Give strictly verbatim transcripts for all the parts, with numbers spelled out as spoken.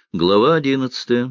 Глава одиннадцатая.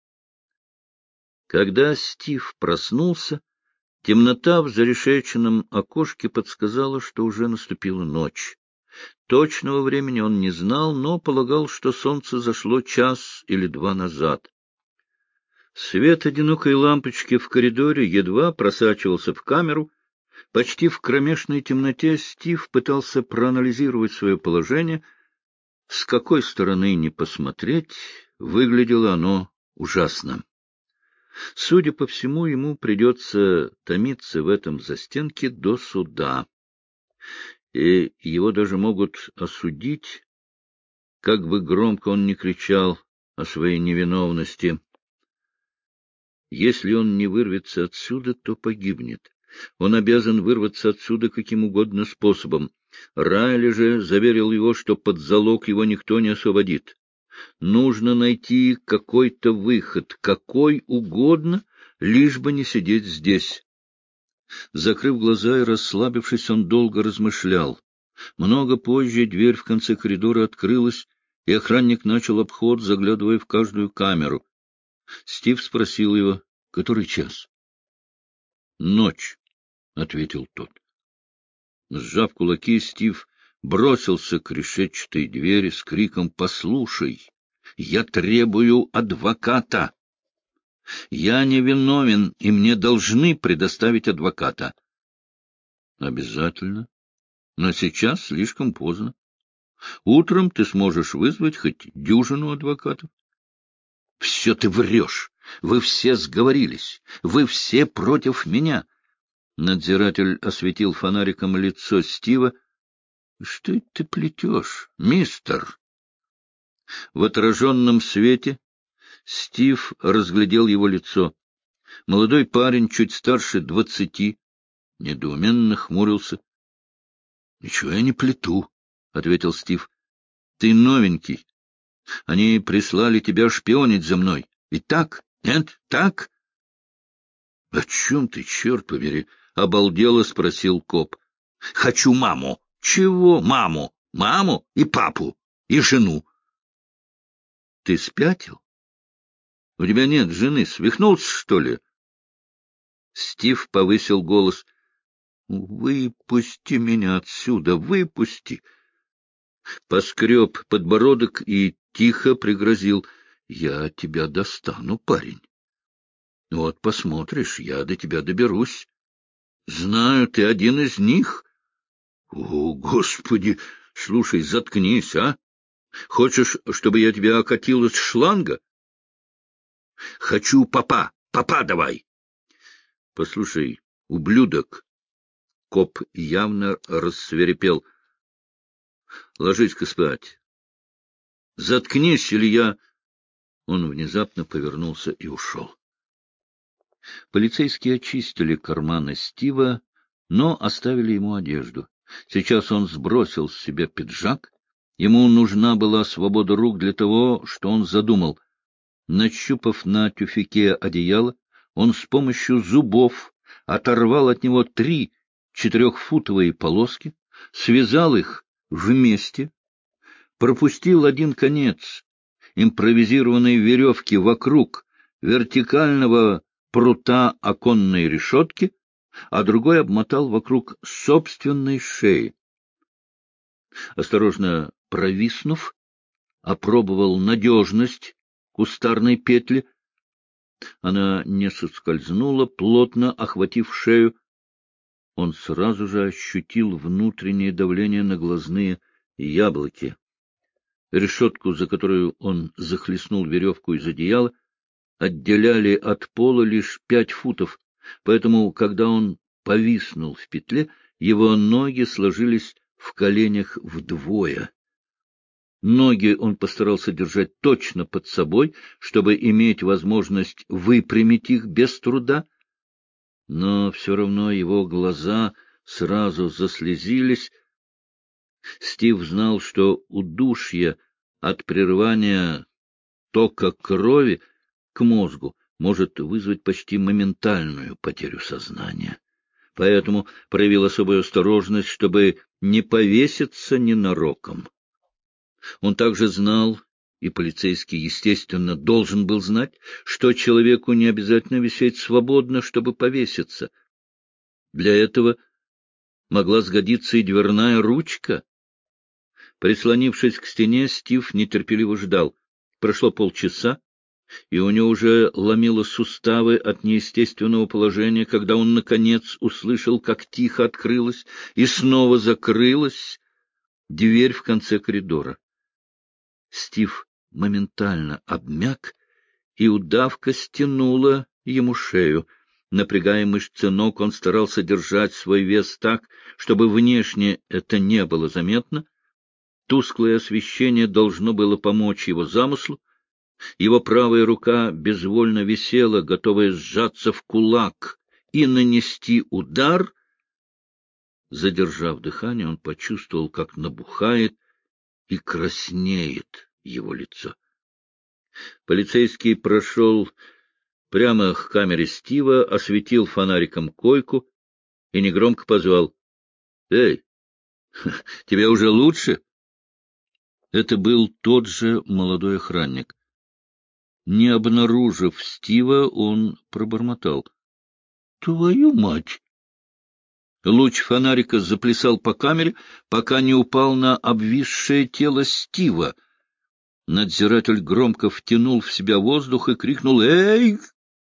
Когда Стив проснулся, темнота в зарешеченном окошке подсказала, что уже наступила ночь. Точного времени он не знал, но полагал, что солнце зашло час или два назад. Свет одинокой лампочки в коридоре едва просачивался в камеру. Почти в кромешной темноте Стив пытался проанализировать свое положение. С какой стороны ни посмотреть, выглядело оно ужасно. Судя по всему, ему придется томиться в этом застенке до суда. И его даже могут осудить, как бы громко он ни кричал о своей невиновности. Если он не вырвется отсюда, то погибнет. Он обязан вырваться отсюда каким угодно способом. Райли же заверил его, что под залог его никто не освободит. Нужно найти какой-то выход, какой угодно, лишь бы не сидеть здесь. Закрыв глаза и расслабившись, он долго размышлял. Много позже дверь в конце коридора открылась, и охранник начал обход, заглядывая в каждую камеру. Стив спросил его, который час? — Ночь, — ответил тот. Сжав кулаки, Стив бросился к решетчатой двери с криком: — Послушай, я требую адвоката! Я невиновен, и мне должны предоставить адвоката. — Обязательно. Но сейчас слишком поздно. Утром ты сможешь вызвать хоть дюжину адвокатов. — Все ты врешь! Вы все сговорились! Вы все против меня! Надзиратель осветил фонариком лицо Стива. — Что это ты плетешь, мистер? В отраженном свете Стив разглядел его лицо. Молодой парень, чуть старше двадцати, недоуменно хмурился. — Ничего я не плету, — ответил Стив. — Ты новенький. Они прислали тебя шпионить за мной. И так? Нет? Так? — О чем ты, черт побери? — обалдело спросил коп. — Хочу маму. — Чего маму? Маму и папу, и жену. — Ты спятил? У тебя нет жены. Свихнулся, что ли? Стив повысил голос. — Выпусти меня отсюда, выпусти! Поскреб подбородок и тихо пригрозил. — Я тебя достану, парень. Вот посмотришь, я до тебя доберусь. Знаю, ты один из них. О, Господи! Слушай, заткнись, а? Хочешь, чтобы я тебя окатил из шланга? Хочу папа, папа давай. Послушай, ублюдок. Коп явно рассвирепел. Ложись-ка спать. Заткнись, или я... Он внезапно повернулся и ушел. Полицейские очистили карманы Стива, но оставили ему одежду. Сейчас он сбросил с себя пиджак. Ему нужна была свобода рук для того, что он задумал. Нащупав на тюфяке одеяло, он с помощью зубов оторвал от него три четырехфутовые полоски, связал их вместе, пропустил один конец импровизированной веревки вокруг вертикального прута оконной решетки, а другой обмотал вокруг собственной шеи. Осторожно провиснув, опробовал надежность кустарной петли. Она не соскользнула, плотно охватив шею. Он сразу же ощутил внутреннее давление на глазные яблоки. Решетку, за которую он захлестнул веревку из одеяла, отделяли от пола лишь пять футов, поэтому, когда он повиснул в петле, его ноги сложились в коленях вдвое. Ноги он постарался держать точно под собой, чтобы иметь возможность выпрямить их без труда, но все равно его глаза сразу заслезились. Стив знал, что удушье от прерывания тока крови к мозгу может вызвать почти моментальную потерю сознания. Поэтому проявил особую осторожность, чтобы не повеситься ненароком. Он также знал И полицейский, естественно, должен был знать, что человеку не обязательно висеть свободно, чтобы повеситься. Для этого могла сгодиться и дверная ручка. Прислонившись к стене, Стив нетерпеливо ждал. Прошло полчаса, и у него уже ломило суставы от неестественного положения, когда он, наконец, услышал, как тихо открылась и снова закрылась дверь в конце коридора. Стив моментально обмяк, и удавка стянула ему шею. Напрягая мышцы ног, он старался держать свой вес так, чтобы внешне это не было заметно. Тусклое освещение должно было помочь его замыслу. Его правая рука безвольно висела, готовая сжаться в кулак и нанести удар. Задержав дыхание, он почувствовал, как набухает и краснеет его лицо. Полицейский прошел прямо к камере Стива, осветил фонариком койку и негромко позвал: — Эй, тебе уже лучше? Это был тот же молодой охранник. Не обнаружив Стива, он пробормотал: — Твою мать! Луч фонарика заплясал по камере, пока не упал на обвисшее тело Стива. Надзиратель громко втянул в себя воздух и крикнул: «Эй!»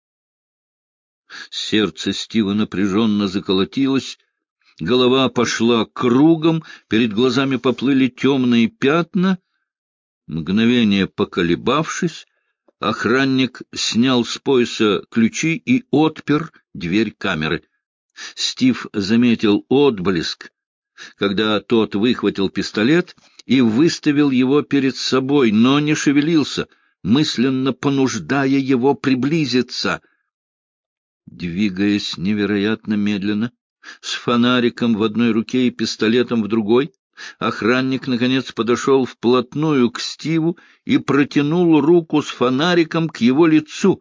Сердце Стива напряженно заколотилось, голова пошла кругом, перед глазами поплыли темные пятна. Мгновение поколебавшись, охранник снял с пояса ключи и отпер дверь камеры. Стив заметил отблеск, когда тот выхватил пистолет и выставил его перед собой, но не шевелился, мысленно понуждая его приблизиться. Двигаясь невероятно медленно, с фонариком в одной руке и пистолетом в другой, охранник, наконец, подошел вплотную к Стиву и протянул руку с фонариком к его лицу.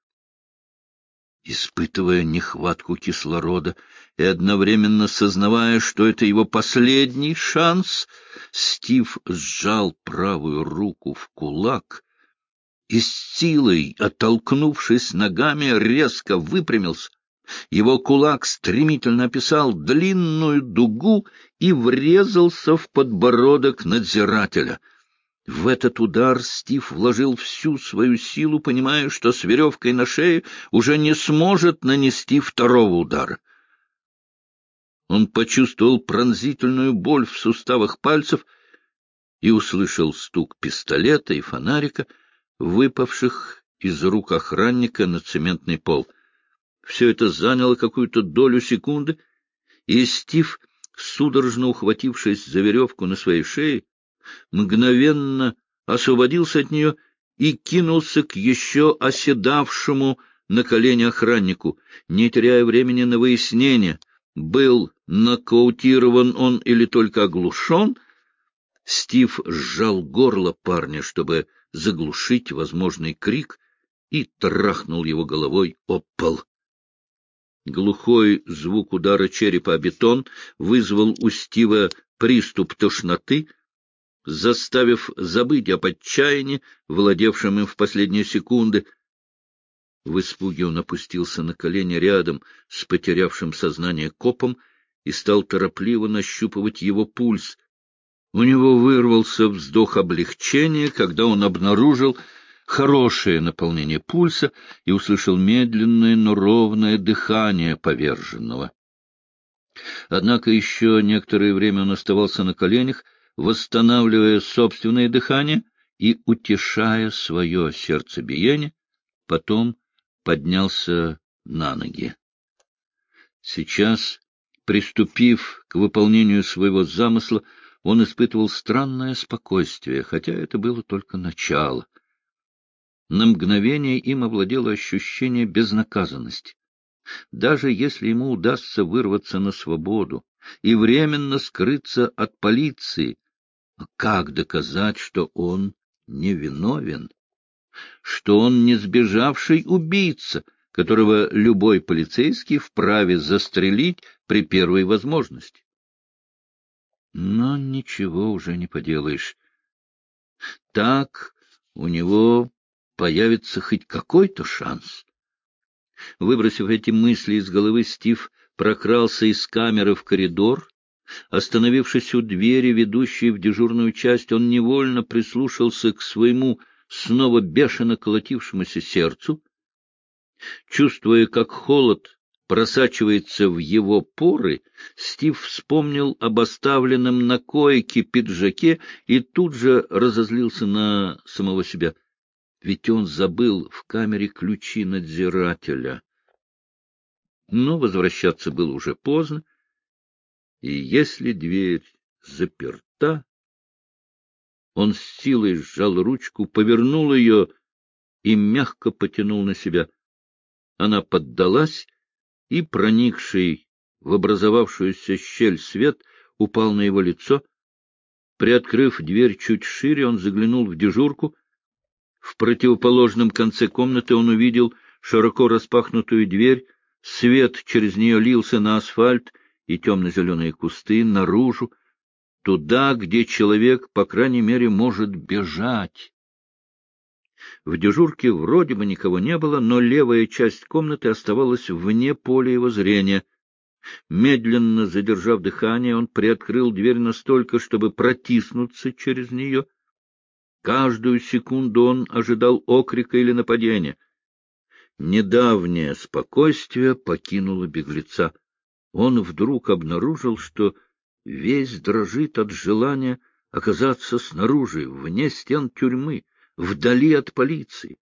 Испытывая нехватку кислорода и одновременно сознавая, что это его последний шанс, Стив сжал правую руку в кулак и с силой, оттолкнувшись ногами, резко выпрямился. Его кулак стремительно описал длинную дугу и врезался в подбородок надзирателя. В этот удар Стив вложил всю свою силу, понимая, что с веревкой на шее уже не сможет нанести второго удара. Он почувствовал пронзительную боль в суставах пальцев и услышал стук пистолета и фонарика, выпавших из рук охранника на цементный пол. Все это заняло какую-то долю секунды, и Стив, судорожно ухватившись за веревку на своей шее, мгновенно освободился от нее и кинулся к еще оседавшему на колени охраннику, не теряя времени на выяснение, был нокаутирован он или только оглушен. Стив сжал горло парня, чтобы заглушить возможный крик, и трахнул его головой об пол. Глухой звук удара черепа о бетон вызвал у Стива приступ тошноты, заставив забыть об отчаянии, владевшем им в последние секунды. В испуге он опустился на колени рядом с потерявшим сознание копом и стал торопливо нащупывать его пульс. У него вырвался вздох облегчения, когда он обнаружил хорошее наполнение пульса и услышал медленное, но ровное дыхание поверженного. Однако еще некоторое время он оставался на коленях, восстанавливая собственное дыхание и утешая свое сердцебиение, потом поднялся на ноги. Сейчас, приступив к выполнению своего замысла, он испытывал странное спокойствие, хотя это было только начало. На мгновение им овладело ощущение безнаказанности. Даже если ему удастся вырваться на свободу и временно скрыться от полиции, как доказать, что он невиновен, что он не сбежавший убийца, которого любой полицейский вправе застрелить при первой возможности? Но ничего уже не поделаешь. Так у него появится хоть какой-то шанс. Выбросив эти мысли из головы, Стив прокрался из камеры в коридор. Остановившись у двери, ведущей в дежурную часть, он невольно прислушался к своему снова бешено колотившемуся сердцу. Чувствуя, как холод просачивается в его поры, Стив вспомнил об оставленном на койке пиджаке и тут же разозлился на самого себя. Ведь он забыл в камере ключи надзирателя. Но возвращаться было уже поздно, и если дверь заперта, он с силой сжал ручку, повернул ее и мягко потянул на себя. Она поддалась, и проникший в образовавшуюся щель свет упал на его лицо. Приоткрыв дверь чуть шире, он заглянул в дежурку. В противоположном конце комнаты он увидел широко распахнутую дверь, свет через нее лился на асфальт и темно-зеленые кусты, наружу, туда, где человек, по крайней мере, может бежать. В дежурке вроде бы никого не было, но левая часть комнаты оставалась вне поля его зрения. Медленно задержав дыхание, он приоткрыл дверь настолько, чтобы протиснуться через нее. Каждую секунду он ожидал окрика или нападения. Недавнее спокойствие покинуло беглеца. Он вдруг обнаружил, что весь дрожит от желания оказаться снаружи, вне стен тюрьмы, вдали от полиции.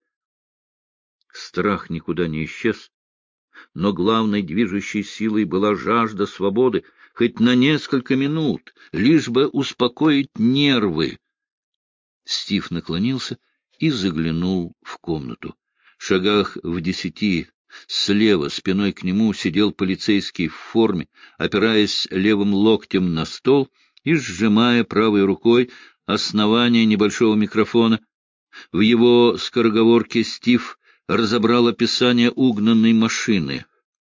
Страх никуда не исчез, но главной движущей силой была жажда свободы, хоть на несколько минут, лишь бы успокоить нервы. Стив наклонился и заглянул в комнату. В шагах в десяти слева спиной к нему сидел полицейский в форме, опираясь левым локтем на стол и сжимая правой рукой основание небольшого микрофона. В его скороговорке Стив разобрал описание угнанной машины.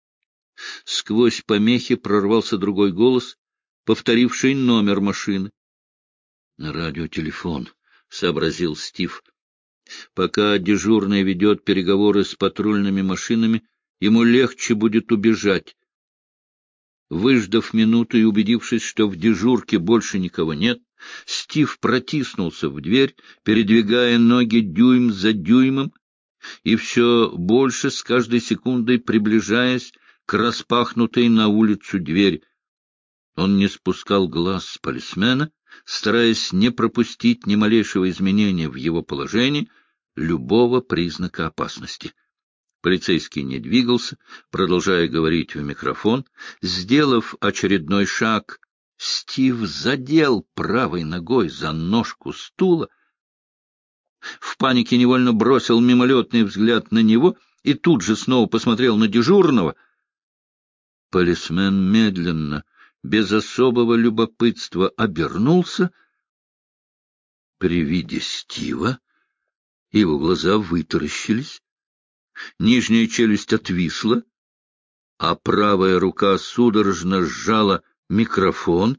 Сквозь помехи прорвался другой голос, повторивший номер машины. «Радиотелефон», — сообразил Стив. «Пока дежурный ведет переговоры с патрульными машинами, ему легче будет убежать». Выждав минуту и убедившись, что в дежурке больше никого нет, Стив протиснулся в дверь, передвигая ноги дюйм за дюймом, и все больше с каждой секундой приближаясь к распахнутой на улицу двери. Он не спускал глаз с полисмена, стараясь не пропустить ни малейшего изменения в его положении, любого признака опасности. Полицейский не двигался, продолжая говорить в микрофон. Сделав очередной шаг, Стив задел правой ногой за ножку стула. В панике невольно бросил мимолетный взгляд на него и тут же снова посмотрел на дежурного. Полисмен медленно, без особого любопытства, обернулся. При виде Стива его глаза вытаращились, нижняя челюсть отвисла, а правая рука судорожно сжала микрофон.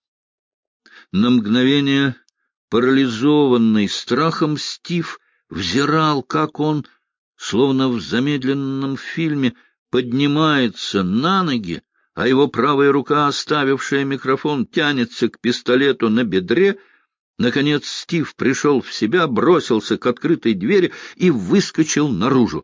На мгновение, парализованный страхом, Стив взирал, как он, словно в замедленном фильме, поднимается на ноги, а его правая рука, оставившая микрофон, тянется к пистолету на бедре. Наконец Стив пришел в себя, бросился к открытой двери и выскочил наружу.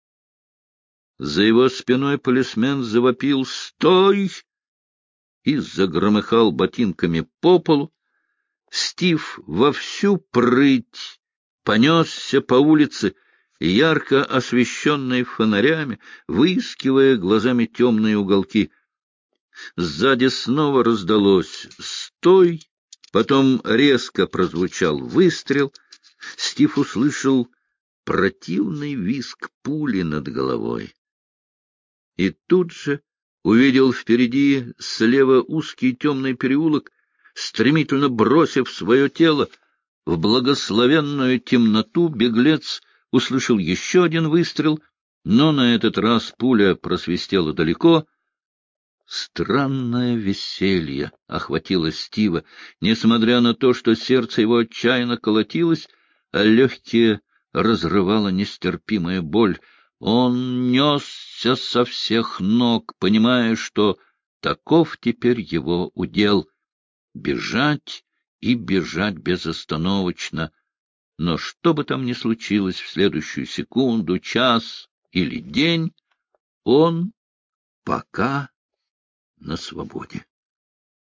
За его спиной полисмен завопил «Стой!» и загромыхал ботинками по полу. Стив во всю прыть понесся по улице, ярко освещенной фонарями, выискивая глазами темные уголки. Сзади снова раздалось «Стой!», потом резко прозвучал выстрел. Стив услышал противный визг пули над головой. И тут же увидел впереди слева узкий темный переулок. Стремительно бросив свое тело в благословенную темноту, беглец услышал еще один выстрел, но на этот раз пуля просвистела далеко. Странное веселье охватило Стива. Несмотря на то, что сердце его отчаянно колотилось, а легкие разрывала нестерпимая боль. Он несся со всех ног, понимая, что таков теперь его удел — бежать и бежать безостановочно. Но что бы там ни случилось в следующую секунду, час или день, он пока на свободе.